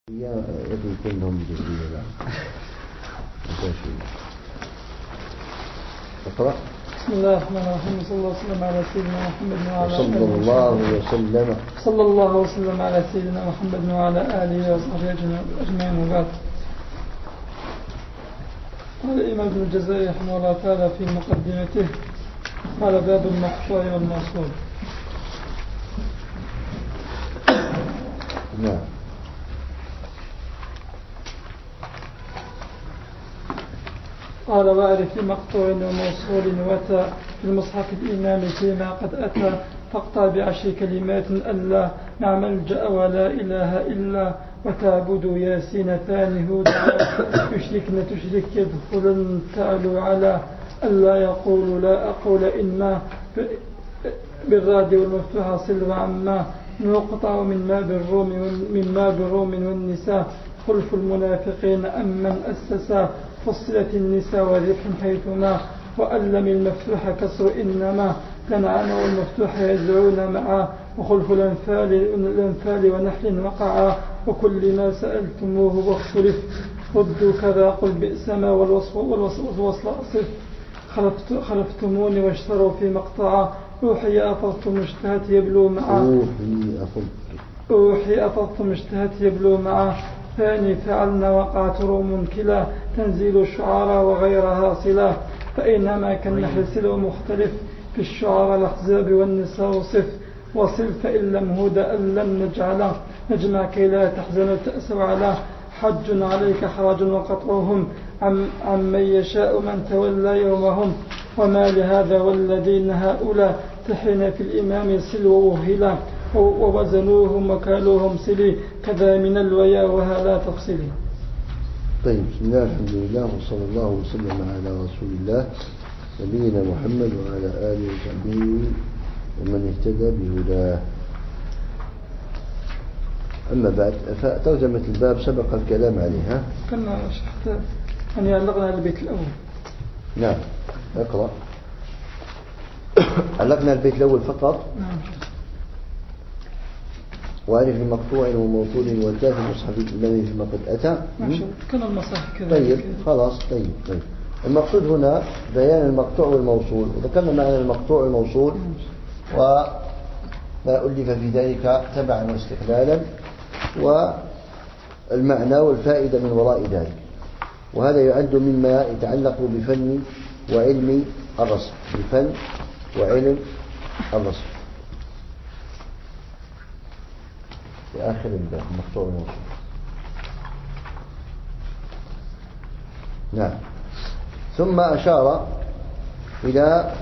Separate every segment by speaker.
Speaker 1: يكون كلهم جزئية. لا اقرأ.
Speaker 2: بسم الله الرحمن الرحيم. صلى الله وسلم على سيدنا محمد وعلى
Speaker 1: صلى الله وسلم
Speaker 2: على سيدنا محمد وعلى آله وصحبه أجمعين. وبعد. قال الإمام ابن الجزري رحمه الله تعالى في مقدمته قال: باب المقطوع والموصول.
Speaker 1: نعم.
Speaker 2: قال: واعرف مقطوع وموصول وتى في المصحف الإمام فيما قد أتى، فاقطع بعشر كلمات ألا مع ملجأ ولا إله إلا، وتعبد ياسين ثاني هودا، يشركن تشرك يدخلن تعلو على، ألا يقول لا أقول إما بالراد والمفتوح صل وعما، نقطع مما بالروم والنساء، خلف المنافقين أمن أسسا، فصلت النساء وذبح حيثما، وألم المفتوح كسر إنما، كنعان والمفتوح يزعون معا، وخلف الأنفال ونحل وقعا، وكل ما سألتموه واختلف ردوا كذا قل بئسما، والوصل أصف خلفتموني واشتروا في مقطعا، أوحي أفضتم اشتهت يبلو معا، ثاني فعلنا وقعت روم كلا، تنزيل الشعراء وغيرها صلا، فإنما كالنحل سلو مختلف، في الشعراء الأحزاب والنساء وصف فإن لم هدى أن لم نجمع كي لا تحزن تأسوا على، حج عليك حرج وقطعهم عمن يشاء من تولى يومهم، وما لهذا والذين هؤلاء تحين في الإمام سلو وهلا، ووزنوهم وكالوهم سلي، كذا من الويا وهلا تفصلي.
Speaker 1: طيب، بسم الله الحمد لله وصلى الله وسلم على رسول الله نبينا محمد وعلى آله وصحبه ومن اهتدى بهداه. أما بعد، فترجمة الباب سبق الكلام عليها.
Speaker 2: كنا شرحت أن يعلقنا البيت الأول.
Speaker 1: نعم، اقرأ. علقنا البيت الأول فقط.
Speaker 2: نعم.
Speaker 1: وأعرف المقطوع وموصول والتاء في المصحف الإمامي فيما قد أتى.
Speaker 2: كان المصحف كذا.
Speaker 1: طيب خلاص. طيب. المقصود هنا بيان المقطوع والموصول، وذكرنا معنى المقطوع والموصول وما ألف في ذلك تبعا واستقلالا، والمعنى والفائدة من وراء ذلك. وهذا يعد مما يتعلق بفن وعلم الرسم، بفن وعلم الرسم في آخر المقطوع والموصول. نعم. ثم أشار إلى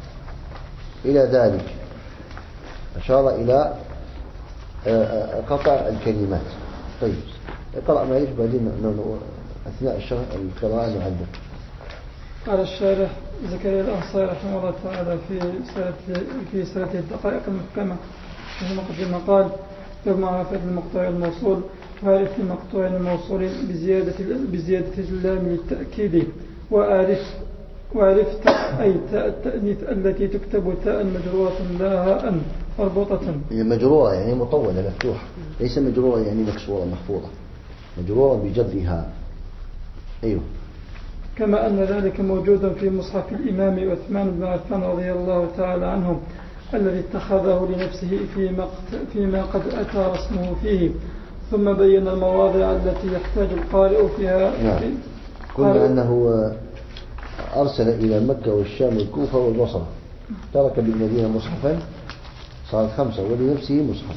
Speaker 1: ذلك، أشار إلى قطع الكلمات. طيب، اقرأ معي بعدين أثناء القراءة نعلم.
Speaker 2: قال الشارح زكريا الأنصاري رحمه الله تعالى في سيرته الدقائق المحكمة في مقدمة قال: باب معرفة المقطوع الموصول. وعرف المقطوع الموصول بزيادة اللام للتأكيد، وعرفت أي تاء التأنيث التي تكتب تاء مجرورة لا هاء مربوطة.
Speaker 1: مجرورة يعني مطولة مفتوحة، ليس مجرورة يعني مكسورة محفوظة، مجرورة بجرها. أيوه.
Speaker 2: كما أن ذلك موجود في مصحف الإمام عثمان بن عفان رضي الله تعالى عنه، الذي اتخذه لنفسه فيما قد أتى رسمه فيه. ثم بين المواضع التي يحتاج القارئ فيها.
Speaker 1: نعم. قلنا أنه أرسل إلى مكة والشام والكوفة والبصرة، ترك بالمدينة مصحفا، صارت 5، ولنفسه مصحف.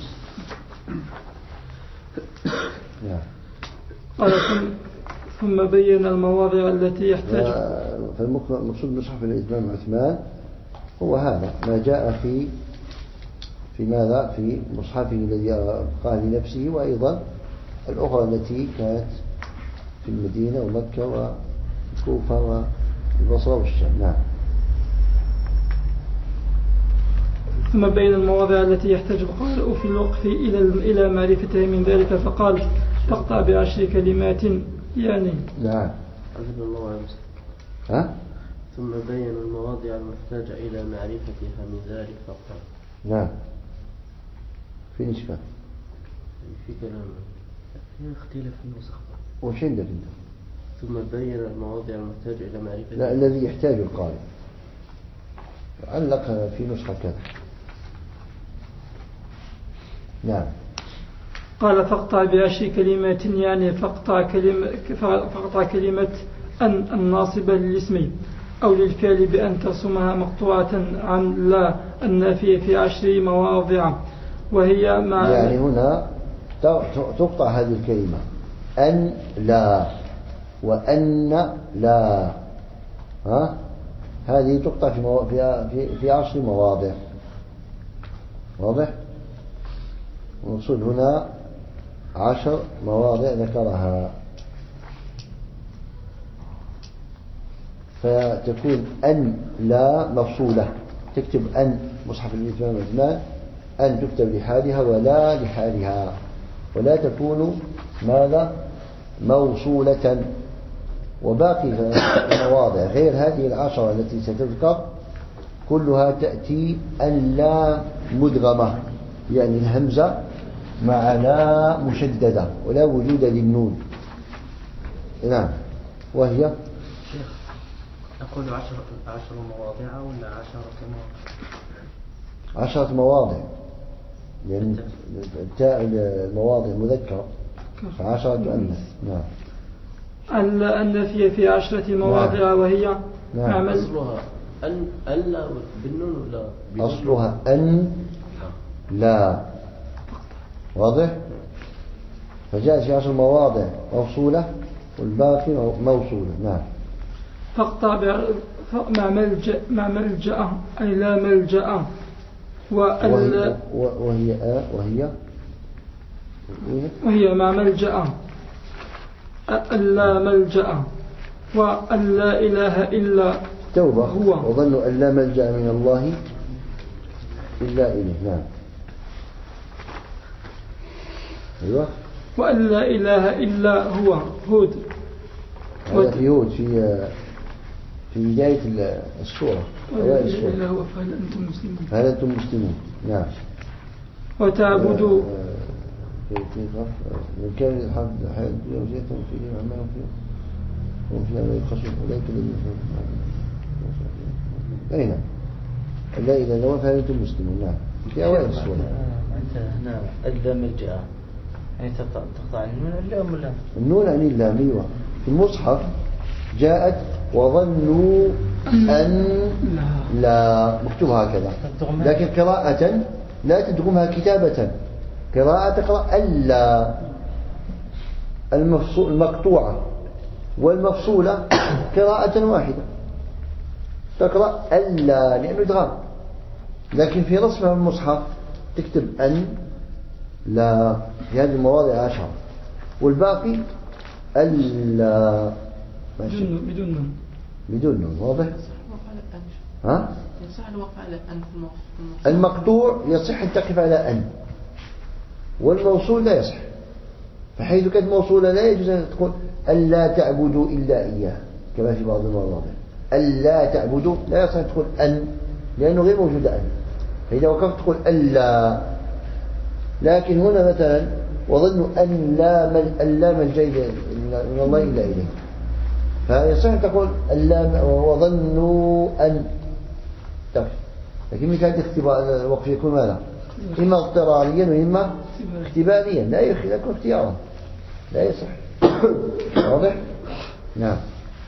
Speaker 1: نعم.
Speaker 2: قال: ثم بين المواضع التي يحتاج.
Speaker 1: فالمقصود مصحف الإمام عثمان هو هذا ما جاء في ماذا؟ في مصحفه الذي قال لنفسه، وأيضا الأخرى التي كانت في المدينة ومكة والكوفة والبصرة والشام. نعم.
Speaker 2: ثم بين المواضع التي يحتاج القارئ في الوقف إلى معرفته من ذلك، فقال: تقطع ب10 كلمات يعني.
Speaker 1: نعم.
Speaker 3: ثم بين المواضع المحتاجة إلى معرفتها من ذلك فقال.
Speaker 1: نعم. في نشكة
Speaker 3: في كلام اختلاف النسخ.
Speaker 1: وش عندك انت؟
Speaker 3: ثم بين المواضع المحتاجة إلى معرفة.
Speaker 1: لا، الذي يحتاج القارئ علق في نسخة كذا. نعم.
Speaker 2: قال فاقطع بعشر كلمات، يعني فاقطع كلمة أن الناصبة للاسم أو للفعل بأن ترسمها مقطوعة عن لا النافية في 10 مواضع، وهي مع
Speaker 1: يعني هنا تقطع هذه الكلمة أن لا وأن لا، هذه تقطع في 10 مواضع. واضح؟ ونقصد هنا 10 مواضع ذكرها، فتكون أن لا مفصولة. تكتب أن مصحف الإتمام والإتمام أن تكتب لحالها ولا لحالها، ولا تكون ماذا موصولة. وباقي المواضع غير هذه 10 التي ستذكر كلها تأتي أن لا مدغمة، يعني الهمزة مع لا مشددة ولا وجود للنون. نعم. وهي
Speaker 3: أقول 10 مواضع ولا
Speaker 1: 10 مواضع، لأن التاء المواضع مذكرة، 10 تؤنث. نعم.
Speaker 2: النفي في 10 مواضع. نعم. وهي
Speaker 1: نعم.
Speaker 3: أصلها أن لا بالنون ولا بدون؟
Speaker 1: أصلها أن لا. واضح؟ فجاءت في 10 مواضع موصولة والباقي موصولة. نعم.
Speaker 2: فاقطع مع ملجأ أي لا ملجأ. وهي مع ملجأ ألا ملجأ وأن لا إله إلا
Speaker 1: توبة
Speaker 2: هو،
Speaker 1: وظنوا أن لا ملجأ من الله إلا إليه. نعم. أيوة.
Speaker 2: وأن لا إله إلا هو. هود.
Speaker 1: هذا في هود في بداية السورة.
Speaker 2: أوائل السورة. هو فهل أنتم مسلمون.
Speaker 1: فهل أنتم مسلمون. نعم.
Speaker 2: وتعبدوا
Speaker 1: من كان الحياة وزيتهم فيه وعمالهم فيه وهم فيها لا يبخسون أولئك الذين أين لا إله إلا هو فهل أنتم مسلمون. نعم. في أوائل السورة.
Speaker 3: أنت هنا اللام الجاء يعني تقطع النون اللام ولا
Speaker 1: النون عن اللام. أيوة. في المصحف جاءت وظنوا أن لا مكتوب هكذا، لكن قراءة لا تدغمها كتابة. قراءة تقرأ ألا المقطوعة والمفصولة قراءة واحدة، تقرأ ألا لأنه إدغام. لكن في رسمها المصحف تكتب أن لا في هذه المواضع 10 والباقي ألا بدون نون. واضح؟ ها؟
Speaker 4: يصح الوقف على أن
Speaker 1: المقطوع يصح أن تقف على أن، والموصول لا يصح. فحيث كانت موصولة لا يجوز أن تقول ألا تعبدوا إلا إياه كما في بعض المواضع. ألا تعبدوا لا يصح أن تقول أن لأنه غير موجود أن، فإذا وقفت تقول ألا. لكن هنا مثلا وظنوا أن لا ملجأ من الله إلا إليه، فيصح أن تقول ألا وظنوا أن تقف. لكن من كانت اختبار الوقف يكون ماذا؟ إما اضطراريا وإما اختباريا، لا يكون اختيارا، لا يصح. واضح؟ نعم.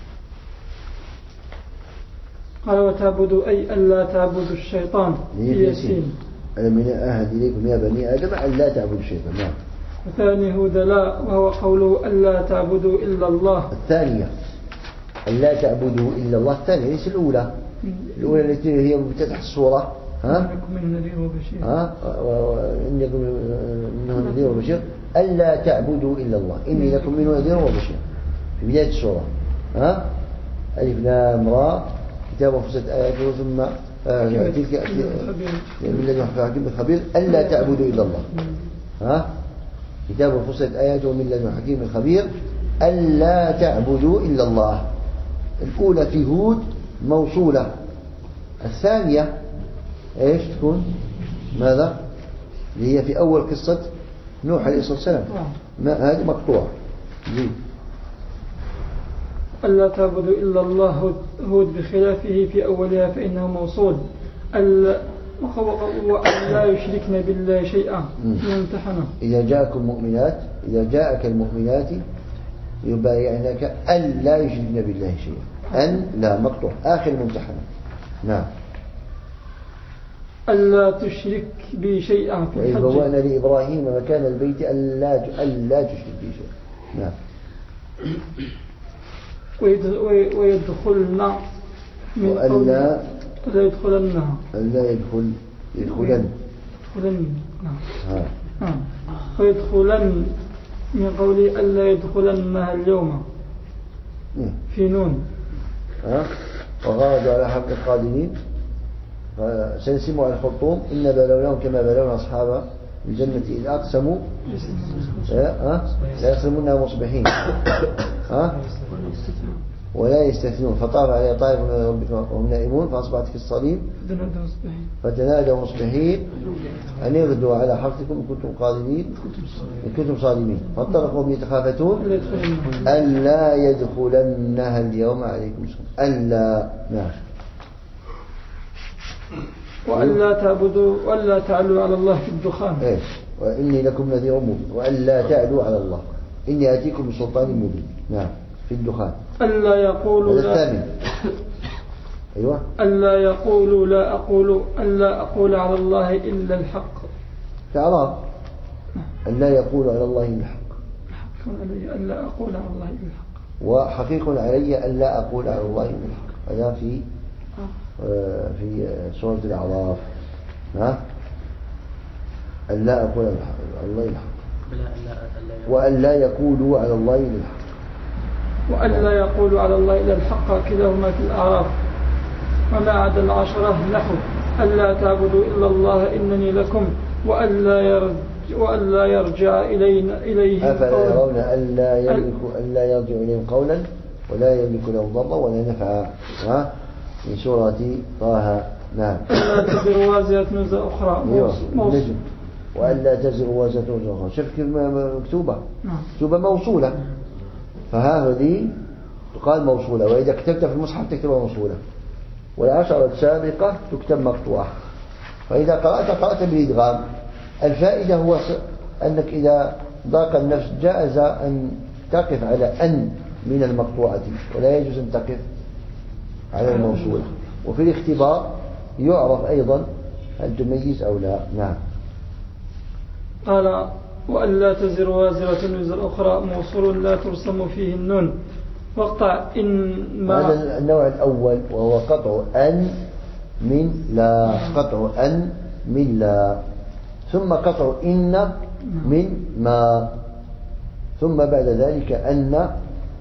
Speaker 2: قال وتعبدوا أي ألا تعبدوا الشيطان في ياسين.
Speaker 1: ألم أعهد إليكم يا بني آدم أن لا تعبدوا الشيطان. نعم.
Speaker 2: وثاني هود لا وهو قوله ألا تعبدوا إلا الله.
Speaker 1: الثانية ألا تعبدوا إلا الله، الثانية ليس الأولى. الأولى التي هي مفتتح السورة
Speaker 2: إنكم منه نذير وبشير.
Speaker 1: إنكم منه نذير وبشير ألا تعبدوا إلا الله إني لكم منه نذير وبشير في بداية السورة. ألف لام را كتاب فصلت آياته ثم تلك من الذي حكيم خبير ألا تعبدوا إلا الله. كتاب فصلت آياته من الذي حكيم خبير ألا تعبدوا إلا الله. الأولى في هود موصولة، الثانية ايش تكون؟ ماذا؟ اللي هي في أول قصة نوح عليه الصلاة والسلام. ما هذه مقطوع. زين.
Speaker 2: ألا تعبدوا إلا الله هود بخلافه في أولها فإنه موصول. وأن لا يشركن بالله شيئا يمتحنه.
Speaker 1: إذا جاءك المؤمنات يبايعنك أن لا يشركن بالله شيئا. أن لا مقطوع آخر ممتحنة. نعم.
Speaker 2: ألا تشرك بي شيئا في الحج.
Speaker 1: وإذ بوأنا لإبراهيم مكان البيت ألا تشرك بي شيئا. نعم.
Speaker 2: ويدخلن من
Speaker 1: وألا
Speaker 2: لا يدخلنها.
Speaker 1: ألا يدخلن.
Speaker 2: نعم. ويدخلن من قولي ألا يدخلنها اليوم في نون.
Speaker 1: وغادوا على حق القادمين سنسموا على الخرطوم إن بلوناهم كما بلونا أصحاب الجنة إذ أقسموا لا يصرمونها مصبحين ولا يستثنون فطاف عليه طائف من ربك وهم نائمون فأصبحت كالصليب فتنادوا مصبحين أن يغدوا على حرثكم إن كنتم قادمين إن كنتم صادمين فانطلقوا يتخافتون ألا يدخلنها اليوم عليكم ألا. نعم.
Speaker 2: وألا تعبدوا وألا تعلوا على الله في الدخان.
Speaker 1: وإني لكم نذير مبين وألا تعلوا على الله إني آتيكم بسلطان مبين. نعم. في الدخان.
Speaker 2: ألا يقولوا
Speaker 1: أيوة.
Speaker 2: ألا يقولوا ألا أقول على الله إلا الحق.
Speaker 1: تعرف ألا يقول على الله إلا الحق.
Speaker 2: ألا أقول على الله إلا الحق.
Speaker 1: وحقيق علي ألا أقول على الله إلا الحق. هذا في سورة الأعراف. ألا أقول على الله إلا الحق. وألا يقولوا على الله إلا الحق.
Speaker 2: وألا يقولوا على الله إلا الحق كلاهما في الأعراف. وما عدا العشرة نحو ألا تعبدوا إلا الله إنني لكم وألا يرجع إليهم
Speaker 1: أفلا يرون ألا يرجع إليهم قولا ولا يملك له ضرا ولا نفعا. من سورة طه. نعم.
Speaker 2: ألا تزر وازرة وزر أخرى.
Speaker 1: وألا تزر وازرة وزر أخرى. شوف كيف مكتوبة موصولة فهذه تقال موصولة وإذا كتبت في المصحف تكتبها موصولة والعشرة السابقة تكتب مقطوعة فإذا قرأت بالإدغام. الفائدة هو أنك إذا ضاق النفس جائز أن تقف على أن من المقطوعة ولا يجوز أن تقف على الموصولة. وفي الاختبار يعرف أيضا هل تميز أو لا. نعم.
Speaker 2: قال وألا تزر وازرة وزر أخرى موصول لا ترسم فيه النون واقطع إن ما.
Speaker 1: هذا النوع الأول وهو قطع أن من لا. قطع أن من لا ثم قطع إن من ما ثم بعد ذلك أن.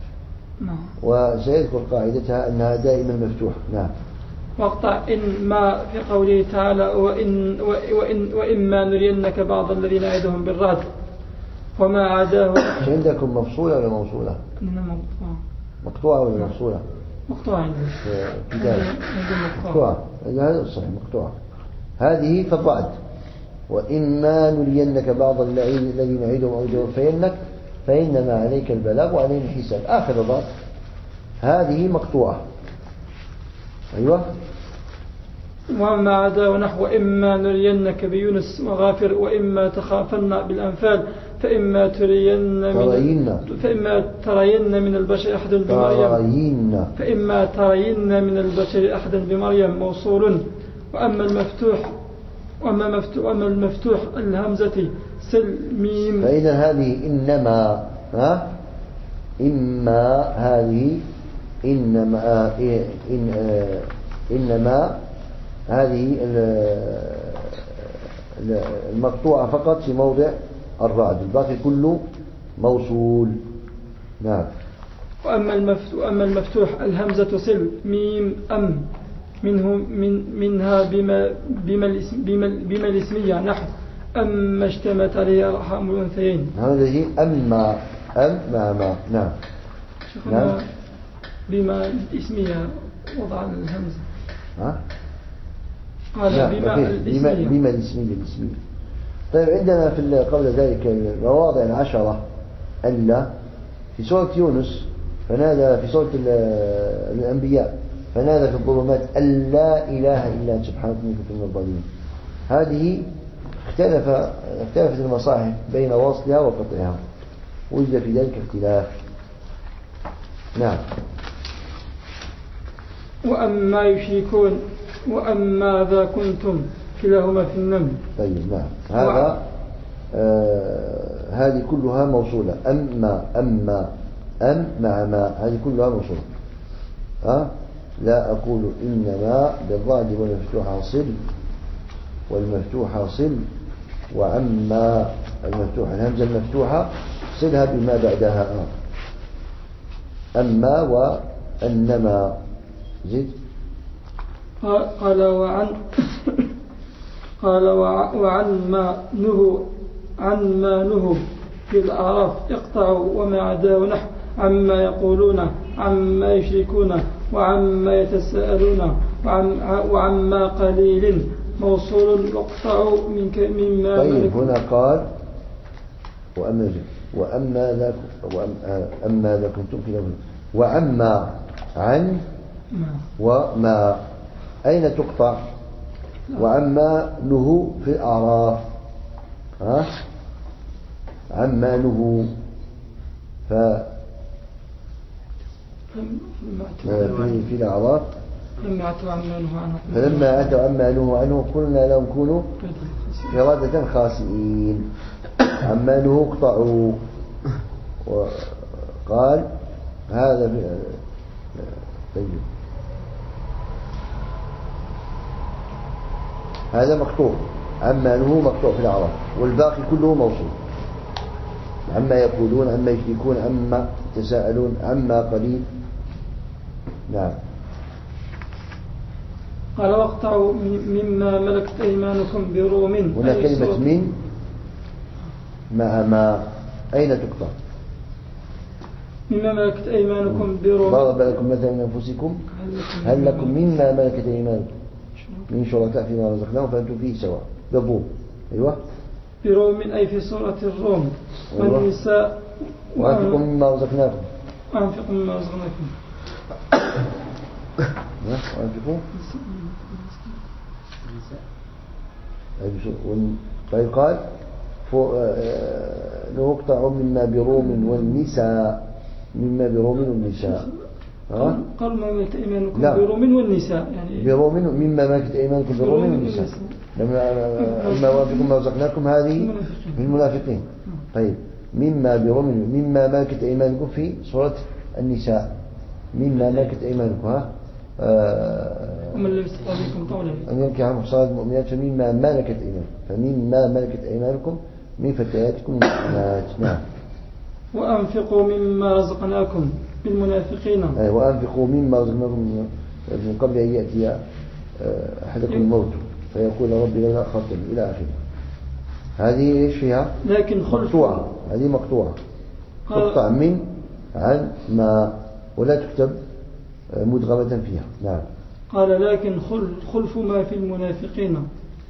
Speaker 1: وسيذكر قاعدتها أنها دائما مفتوحة. نعم.
Speaker 2: واقطع إن ما في قوله تعالى وإما نرينك بعض الذين نعدهم بالرعد وما عداه.
Speaker 1: عندكم مفصولة ولا موصولة؟ مقطوعة ولا مفصولة؟
Speaker 2: مقطوعة.
Speaker 1: مقطوعة. هذا صحيح مقطوعة. هذه في الرعد وإما نرينك بعض الذين نعدهم أو توفينك فإنما عليك البلاغ وعلينا الحساب. آخر الرعد هذه مقطوعة. أيوة.
Speaker 2: وما عداه نحو إما نرينك بيونس وغافر وإما تخافن بالأنفال فإما ترين من البشر أحد بمريم. فإما ترين من البشر أحد بمريم موصول. وأما المفتوح الهمزة سل ميم.
Speaker 1: فإذا هذه إنما إما هذه إنما هذه المقطوعة فقط في موضع الرعد الباقي كله موصول. نعم.
Speaker 2: وأما المفتوح الهمزة سل ميم أم منها بما الاسمية نحو أما اشتمت عليه أرحام الأنثيين.
Speaker 1: هذا هي أما ما. نعم.
Speaker 2: نعم. بما الاسمية وضع الهمزة. قال
Speaker 1: بما الاسمية. طيب عندنا في قبل ذلك مواضع 10 ألا. في سورة يونس فنادى، في سورة الأنبياء فنادى في الظلمات أن لا إله إلا أنت سبحانك إني كنت من الظالمين. هذه اختلفت المصاحف بين وصلها وقطعها، وجد في ذلك اختلاف. نعم.
Speaker 2: وأما يشركون وأما ذا كنتم كلاهما في النمل.
Speaker 1: طيب نعم. هذا هذه كلها موصولة. أما أم مع ما، هذه كلها موصولة. لا أقول إنما بالضاد والمفتوحة صل، والمفتوحة صل، وعما المفتوحة الهمزة المفتوحة صلها بما بعدها أما وأنما. زد.
Speaker 2: قال وعن ما نهوا في الأعراف اقطعوا وما عدا ونحو عما يقولون عما يشركون وعما يتساءلون وعما قليل موصول واقطعوا مما.
Speaker 1: طيب هنا قال وأما ذا كنتم كلاهما، وعما عن وما أين تقطع؟ وعما نهوا في الأعراف. عما نهوا في الأعراف فلما أتوا عما نهوا عنه قلنا لهم كونوا قردة خاسئين. عما نهوا اقطعوا. وقال هذا طيب هذا مقطوع. عما نهوا مقطوع في الأعراف، والباقي كله موصول. عما يقولون عما يشركون عما يتساءلون عما قليل. نعم.
Speaker 2: قال واقطعوا مما ملكت أيمانكم بروم.
Speaker 1: هنا كلمة من مع ما أين تقطع؟
Speaker 2: مما ملكت أيمانكم بروم.
Speaker 1: ضرب لكم مثلا من أنفسكم هل لكم مما ملكت أيمانكم من شركاء فيما رزقناهم فأنتم فيه سواء. بروم. أيوة.
Speaker 2: بروم أي في سورة الروم. والنساء
Speaker 1: وأنفقوا مما رزقناكم.
Speaker 2: وأنفقوا مما رزقناكم.
Speaker 1: وأنفقوا. طيب قال نقطع مما بروم والنساء. مما بروم والنساء.
Speaker 2: قالوا ما ملكت أيمانكم بروم والنساء، يعني
Speaker 1: بروم مما ملكت أيمانكم بروم والنساء. أما وأنفقوا مما رزقناكم هذه المنافقين. طيب مما بروم مما ملكت أيمانكم في سورة النساء. مما ملكت أيمانكم
Speaker 2: ومن لم يستطع منكم طولا
Speaker 1: أن ينكح المحصنات المؤمنات فمما ملكت أيمانكم. فمما ملكت أيمانكم من فتياتكم المؤمنات. نعم.
Speaker 2: وأنفقوا مما رزقناكم بالمنافقين.
Speaker 1: وأنفقوا مما رزقناكم من قبل أن يأتي أحدكم الموت فيقول ربي لولا أخرتني إلى آخره. هذه إيش فيها؟
Speaker 2: لكن
Speaker 1: مقطوعة. هذه مقطوعة. تقطع من عن ما ولا تكتب مدغمة فيها. نعم.
Speaker 2: قال لكن خلف ما في المنافقين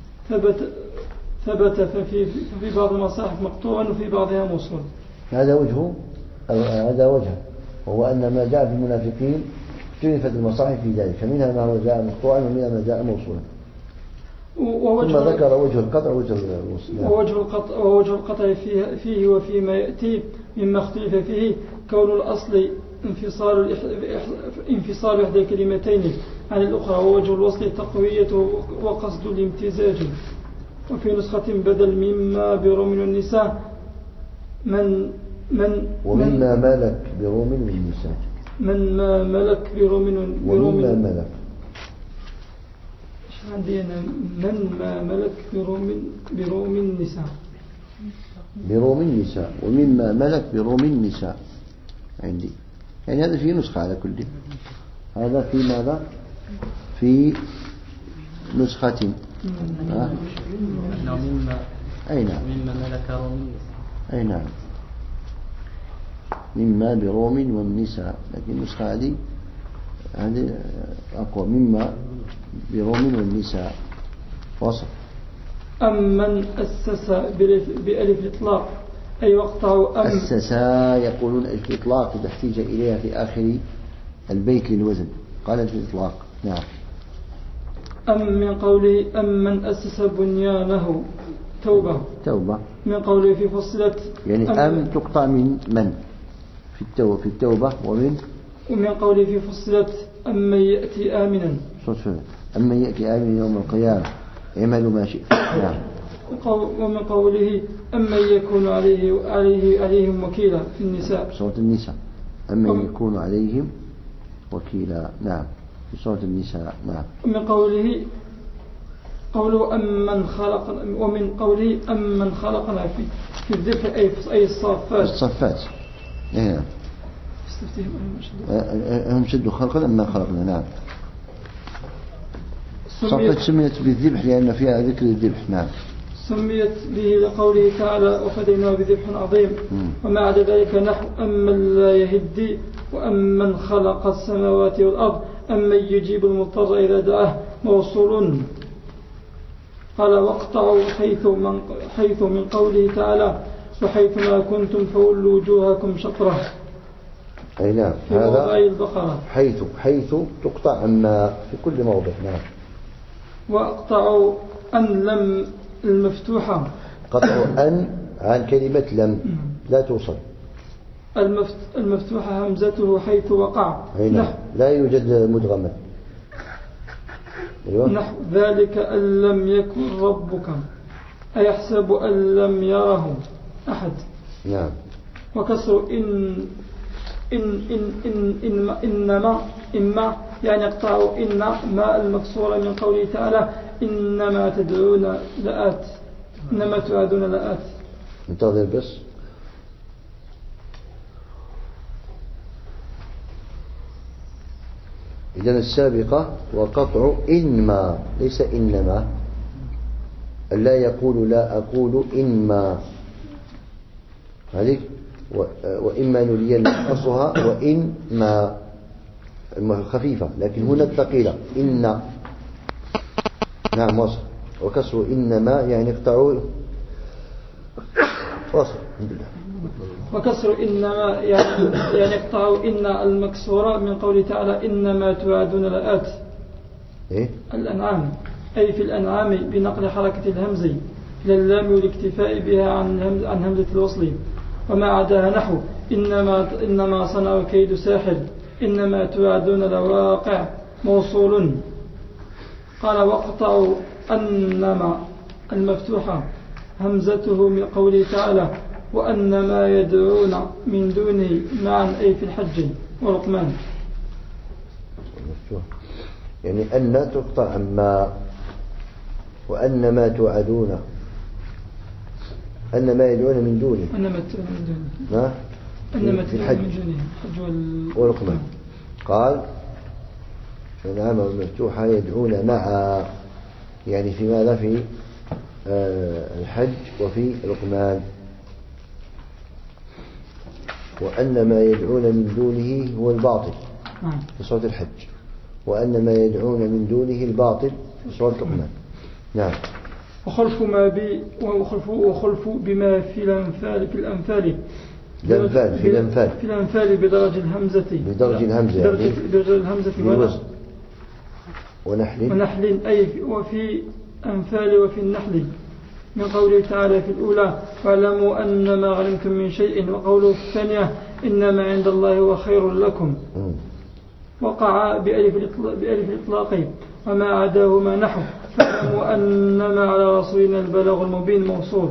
Speaker 2: ثبت ففي بعض المصاحف مقطوعا وفي بعضها موصول.
Speaker 1: هذا وجه وهو أن ما جاء في المنافقين اختلفت المصاحف في ذلك، فمنها ما هو جاء مقطوعا ومنها ما جاء موصولا. ثم ذكر وجه القطع ووجه الوصل.
Speaker 2: ووجه القطع فيه وفيما يأتي مما اختلف فيه كون الأصل انفصال إحدى الكلمتين عن الأخرى، ووجه الوصل تقوية وقصد الامتزاج. وفي نسخة بدل مما بروم النساء
Speaker 1: ومما ملك بروم النساء.
Speaker 2: من ما ملك
Speaker 1: ومما ملك
Speaker 2: عندي أنا من ما ملك بروم النساء.
Speaker 1: بروم النساء ومما ملك بروم النساء عندي، يعني هذا في نسخة على كل. هذا في ماذا؟ في نسخة. أي نعم.
Speaker 3: مما ملك روم.
Speaker 1: أي نعم. مما بروم والنساء، لكن النسخة هذه أقوى. مما بروم والنساء. وصف.
Speaker 2: من أسس بألف الإطلاق أي واقطعوا أم.
Speaker 1: أسسا يقولون الإطلاق إذا احتيج إليها في آخر البيت للوزن، قال في الإطلاق. نعم.
Speaker 2: أم من قوله أم من أسس بنيانه توبة من قوله في فصلت
Speaker 1: يعني أم تقطع من في التوبة
Speaker 2: ومن قوله في فصلت أم من يأتي آمنا
Speaker 1: أم من يأتي آمنا يوم القيامة اعملوا ما شئت. نعم.
Speaker 2: ومن قوله أم من يكون عليهم وكيلا في النساء،
Speaker 1: سورة النساء أم من يكون عليهم وكيلا. نعم في سورة النساء. نعم.
Speaker 2: ومن قوله ومن قوله أم من خلقنا في الذكر أي الصافات.
Speaker 1: نعم. هم شدوا خلقنا أما خلقنا. نعم. الصافات سميت بالذبح لأن فيها ذكر الذبح. نعم.
Speaker 2: سميت به لقوله تعالى وفديناه بذبح عظيم. وما عدا ذلك نحو أمن لا يهدي وأمن خلق السماوات والأرض أمن يجيب المضطر إذا دعاه موصول. قال واقطعوا حيث من قوله تعالى وحيث ما كنتم فولوا وجوهكم شطره.
Speaker 1: أي نعم.
Speaker 2: هذا البقرة
Speaker 1: حيث تقطع أما في كل موضع. نعم.
Speaker 2: واقطعوا أن لم المفتوحة،
Speaker 1: قطعوا أن عن كلمة لم لا توصل.
Speaker 2: المفتوحة همزته حيث وقع.
Speaker 1: نعم. لا يوجد مدغما.
Speaker 2: نحو ذلك أن لم يكن ربك أيحسب أن لم يره أحد.
Speaker 1: نعم.
Speaker 2: وكسر إنما يعني يقطع إن ما المكسورة من قوله تعالى إنما تدعون لآت إنما تعادون لآت.
Speaker 1: انتظر بس. إذن السابقة وقطع إنما ليس إنما. لا يقول لا أقول إنما هذه وإما نرين أصلها وإنما خفيفة لكن هنا الثقيلة إن. نعم وصل. وكسر إنما يعني اقطعوا وصل. الحمد لله.
Speaker 2: وكسر إنما يعني اقطعوا إن المكسورة من قوله تعالى إنما توعدون لآت.
Speaker 1: إيه؟
Speaker 2: الأنعام أي في الأنعام بنقل حركة الهمز إلى اللام والاكتفاء بها عن همزة الوصل. وما عداها نحو إنما صنعوا كيد ساحر إنما توعدون لواقع موصول. قال واقطعوا أنما المفتوحة همزته من قوله تعالى وأن ما يدعون من دونه معا أي في الحج ولقمان.
Speaker 1: يعني أن تقطع أما وأن ما توعدون أن ما يدعون من دونه في الحج ولقمان. قال النعم المفتوحة يدعون مع يعني في ماذا في الحج وفي لقمان. وأن ما يدعون من دونه هو الباطل في سورة الحج وأن ما يدعون من دونه الباطل في سورة لقمان. نعم.
Speaker 2: وخلف ما بي وخلف بما في الأنفال بدرج الهمزة ونحل أي وفي أنفال وفي النحل من قوله تعالى في الأولى واعلموا أن ما غنمتم من شيء وقوله في الثانية إنما عند الله هو خير لكم. وقع بألف الإطلاق وما عداهما نحو فاعلموا أنما على رسولنا البلاغ المبين موصول.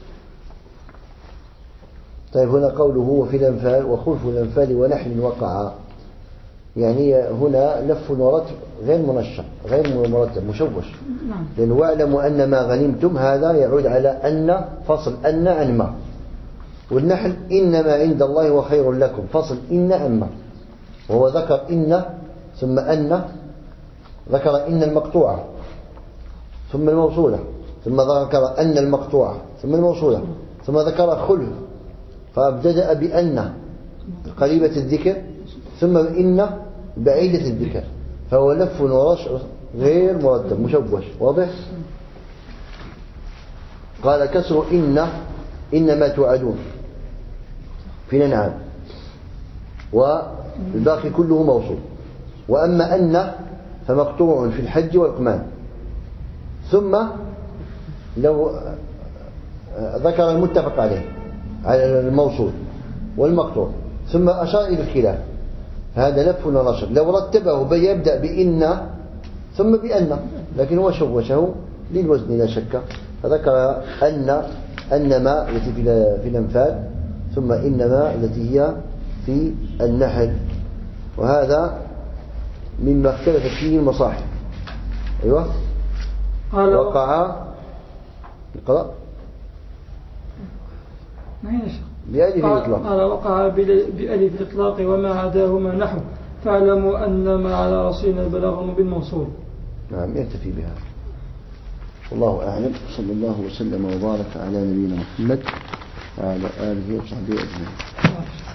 Speaker 1: طيب هنا قوله وفي الأنفال وخلف الأنفال ونحل وقع يعني هنا لف ورتب غير منشط غير مرتب مشوش. لأن واعلموا أن ما غنمتم هذا يعود على أن فصل أن عن ما. والنحل إنما عند الله وخير لكم فصل إن عن ما. وهو ذكر إن ثم أن ذكر إن المقطوعة ثم الموصولة ثم ذكر أن المقطوعة ثم الموصولة ثم ذكر خلف فابتدأ بأن قريبة الذكر ثم إن بعيدة الذكر فهو لف ورش غير مرتب مشوش. واضح؟ قال كسر إنما توعدون في الأنعام، والباقي كله موصول. وأما أن فمقطوع في الحج والقمان. ثم لو ذكر المتفق عليه على الموصول والمقطوع ثم أشار إلى الخلاف، هذا لف ونشر. لو رتبه يبدأ بإن ثم بأن، لكن هو شوشه للوزن لا شك، فذكر أنما التي في الأنفال، ثم إنما التي هي في النحل. وهذا مما اختلفت فيه المصاحف. أيوة. وقع القضاء بألف الإطلاق.
Speaker 2: قال وقع بألف الإطلاق وما عداهما نحو، فاعلموا أن ما على رسولنا البلاغ بالموصول.
Speaker 1: نعم، يكتفي بها. والله أعلم. صلى الله وسلم وبارك على نبينا محمد وعلى آله وصحبه أجمعين.